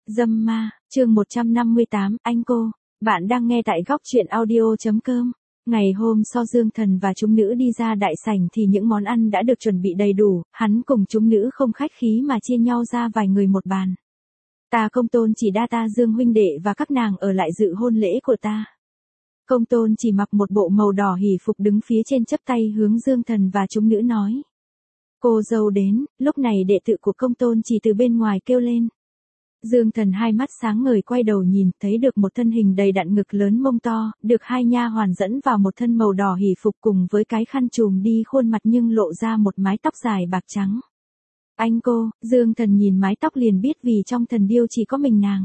Dâm ma, chương 158, anh cô. Bạn đang nghe tại góc truyện audio.com. Ngày hôm sau Dương Thần và chúng nữ đi ra đại sảnh thì những món ăn đã được chuẩn bị đầy đủ, hắn cùng chúng nữ không khách khí mà chia nhau ra vài người một bàn. Ta Công Tôn chỉ đa ta Dương huynh đệ và các nàng ở lại dự hôn lễ của ta. Công Tôn chỉ mặc một bộ màu đỏ hỉ phục đứng phía trên chắp tay hướng Dương Thần và chúng nữ nói. Cô dâu đến, lúc này đệ tử của Công Tôn chỉ từ bên ngoài kêu lên. Dương Thần hai mắt sáng ngời quay đầu nhìn, thấy được một thân hình đầy đặn ngực lớn mông to, được hai nha hoàn dẫn vào một thân màu đỏ hỉ phục cùng với cái khăn trùm đi khuôn mặt nhưng lộ ra một mái tóc dài bạc trắng. Anh cô, Dương Thần nhìn mái tóc liền biết vì trong thần điêu chỉ có mình nàng.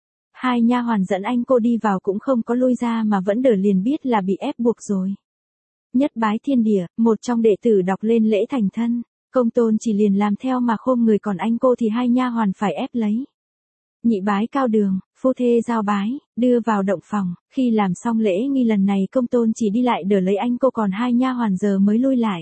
Hai nha hoàn dẫn anh cô đi vào cũng không có lui ra mà vẫn đỡ liền biết là bị ép buộc rồi. Nhất bái thiên địa, một trong đệ tử đọc lên lễ thành thân, Công Tôn chỉ liền làm theo mà khom người còn anh cô thì hai nha hoàn phải ép lấy. Nhị bái cao đường, phu thê giao bái, đưa vào động phòng, khi làm xong lễ nghi lần này Công Tôn chỉ đi lại đỡ lấy anh cô còn hai nha hoàn giờ mới lui lại.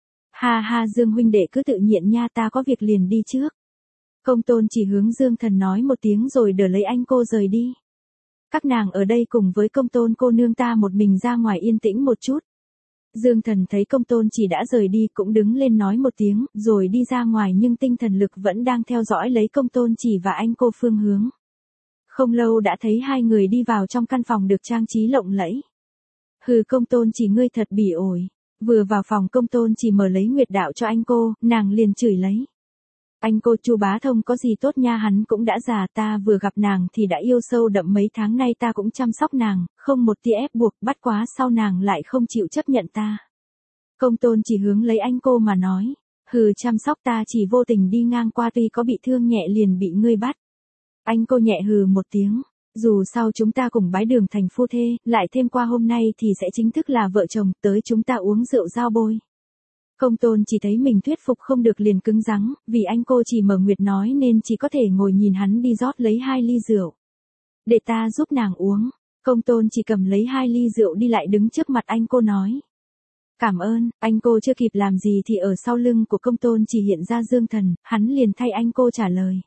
Ha ha Dương huynh đệ cứ tự nhiên nha, ta có việc liền đi trước. Công Tôn chỉ hướng Dương Thần nói một tiếng rồi đỡ lấy anh cô rời đi. Các nàng ở đây cùng với Công Tôn cô nương ta một mình ra ngoài yên tĩnh một chút. Dương Thần thấy Công Tôn chỉ đã rời đi cũng đứng lên nói một tiếng, rồi đi ra ngoài nhưng tinh thần lực vẫn đang theo dõi lấy Công Tôn chỉ và anh cô phương hướng. Không lâu đã thấy hai người đi vào trong căn phòng được trang trí lộng lẫy. Hừ Công Tôn chỉ ngươi thật bỉ ổi. Vừa vào phòng Công Tôn chỉ mở lấy nguyệt đạo cho anh cô, nàng liền chửi lấy. Anh cô Chu Bá Thông có gì tốt nha, hắn cũng đã già, ta vừa gặp nàng thì đã yêu sâu đậm, mấy tháng nay ta cũng chăm sóc nàng, không một tia ép buộc, bắt quá sau nàng lại không chịu chấp nhận ta. Công Tôn chỉ hướng lấy anh cô mà nói, hừ chăm sóc ta chỉ vô tình đi ngang qua tuy có bị thương nhẹ liền bị ngươi bắt. Anh cô nhẹ hừ một tiếng, dù sau chúng ta cùng bái đường thành phu thê, lại thêm qua hôm nay thì sẽ chính thức là vợ chồng, tới chúng ta uống rượu giao bôi. Công Tôn chỉ thấy mình thuyết phục không được liền cứng rắn, vì anh cô chỉ mở nguyệt nói nên chỉ có thể ngồi nhìn hắn đi rót lấy 2 ly rượu. Để ta giúp nàng uống. Công Tôn chỉ cầm lấy 2 ly rượu đi lại đứng trước mặt anh cô nói. Cảm ơn, anh cô chưa kịp làm gì thì ở sau lưng của Công Tôn chỉ hiện ra Dương Thần, hắn liền thay anh cô trả lời.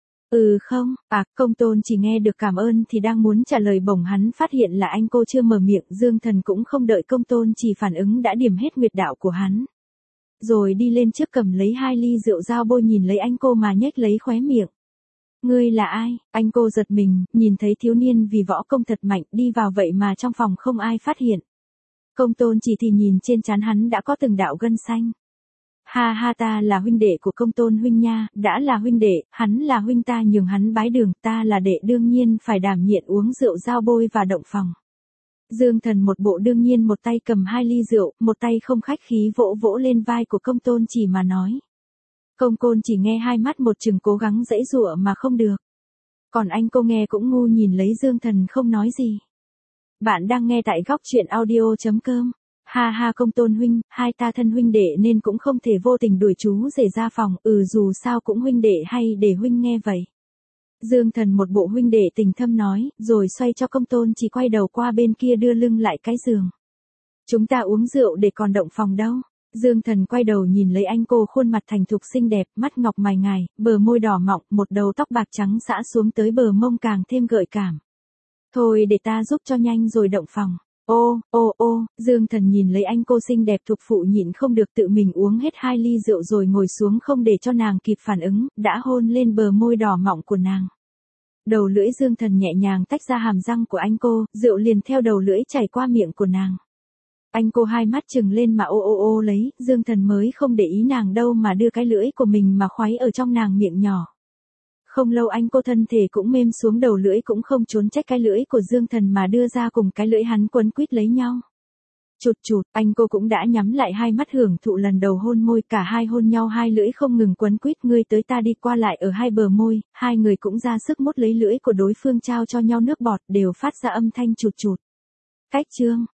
Không, Công Tôn chỉ nghe được cảm ơn thì đang muốn trả lời bỗng hắn phát hiện là anh cô chưa mở miệng, Dương Thần cũng không đợi Công Tôn chỉ phản ứng đã điểm hết nguyệt đạo của hắn. Rồi đi lên trước cầm lấy 2 ly rượu giao bôi nhìn lấy anh cô mà nhếch lấy khóe miệng. Ngươi là ai? Anh cô giật mình, nhìn thấy thiếu niên vì võ công thật mạnh đi vào vậy mà trong phòng không ai phát hiện. Công Tôn chỉ thì nhìn trên trán hắn đã có từng đạo gân xanh. Ha ha ta là huynh đệ của Công Tôn huynh nha, đã là huynh đệ, hắn là huynh ta nhường hắn bái đường, ta là đệ đương nhiên phải đảm nhiệm uống rượu giao bôi và động phòng. Dương Thần một bộ đương nhiên một tay cầm 2 ly rượu, một tay không khách khí vỗ vỗ lên vai của Công Tôn chỉ mà nói. Công Tôn chỉ nghe hai mắt một chừng cố gắng giãy giụa mà không được. Còn anh cô nghe cũng ngu nhìn lấy Dương Thần không nói gì. Bạn đang nghe tại góc truyện audio.com. Ha ha Công Tôn huynh, hai ta thân huynh đệ nên cũng không thể vô tình đuổi chú rể ra phòng, dù sao cũng huynh đệ hay để huynh nghe vậy. Dương Thần một bộ huynh đệ tình thâm nói, rồi xoay cho Công Tôn chỉ quay đầu qua bên kia đưa lưng lại cái giường. Chúng ta uống rượu để còn động phòng đâu. Dương Thần quay đầu nhìn lấy anh cô khuôn mặt thành thục xinh đẹp, mắt ngọc mày ngài, bờ môi đỏ mọng, một đầu tóc bạc trắng xõa xuống tới bờ mông càng thêm gợi cảm. Thôi để ta giúp cho nhanh rồi động phòng. Dương Thần nhìn lấy anh cô xinh đẹp thục phụ nhịn không được tự mình uống hết 2 ly rượu rồi ngồi xuống không để cho nàng kịp phản ứng, đã hôn lên bờ môi đỏ mọng của nàng. Đầu lưỡi Dương Thần nhẹ nhàng tách ra hàm răng của anh cô, rượu liền theo đầu lưỡi chảy qua miệng của nàng. Anh cô hai mắt trừng lên mà ô lấy, Dương Thần mới không để ý nàng đâu mà đưa cái lưỡi của mình mà khoái ở trong nàng miệng nhỏ. Không lâu anh cô thân thể cũng mềm xuống, đầu lưỡi cũng không trốn trách cái lưỡi của Dương Thần mà đưa ra cùng cái lưỡi hắn quấn quýt lấy nhau. Chụt, anh cô cũng đã nhắm lại hai mắt hưởng thụ lần đầu hôn môi, cả hai hôn nhau hai lưỡi không ngừng quấn quýt ngươi tới ta đi qua lại ở hai bờ môi, hai người cũng ra sức mút lấy lưỡi của đối phương trao cho nhau nước bọt đều phát ra âm thanh chụt. Cách chương,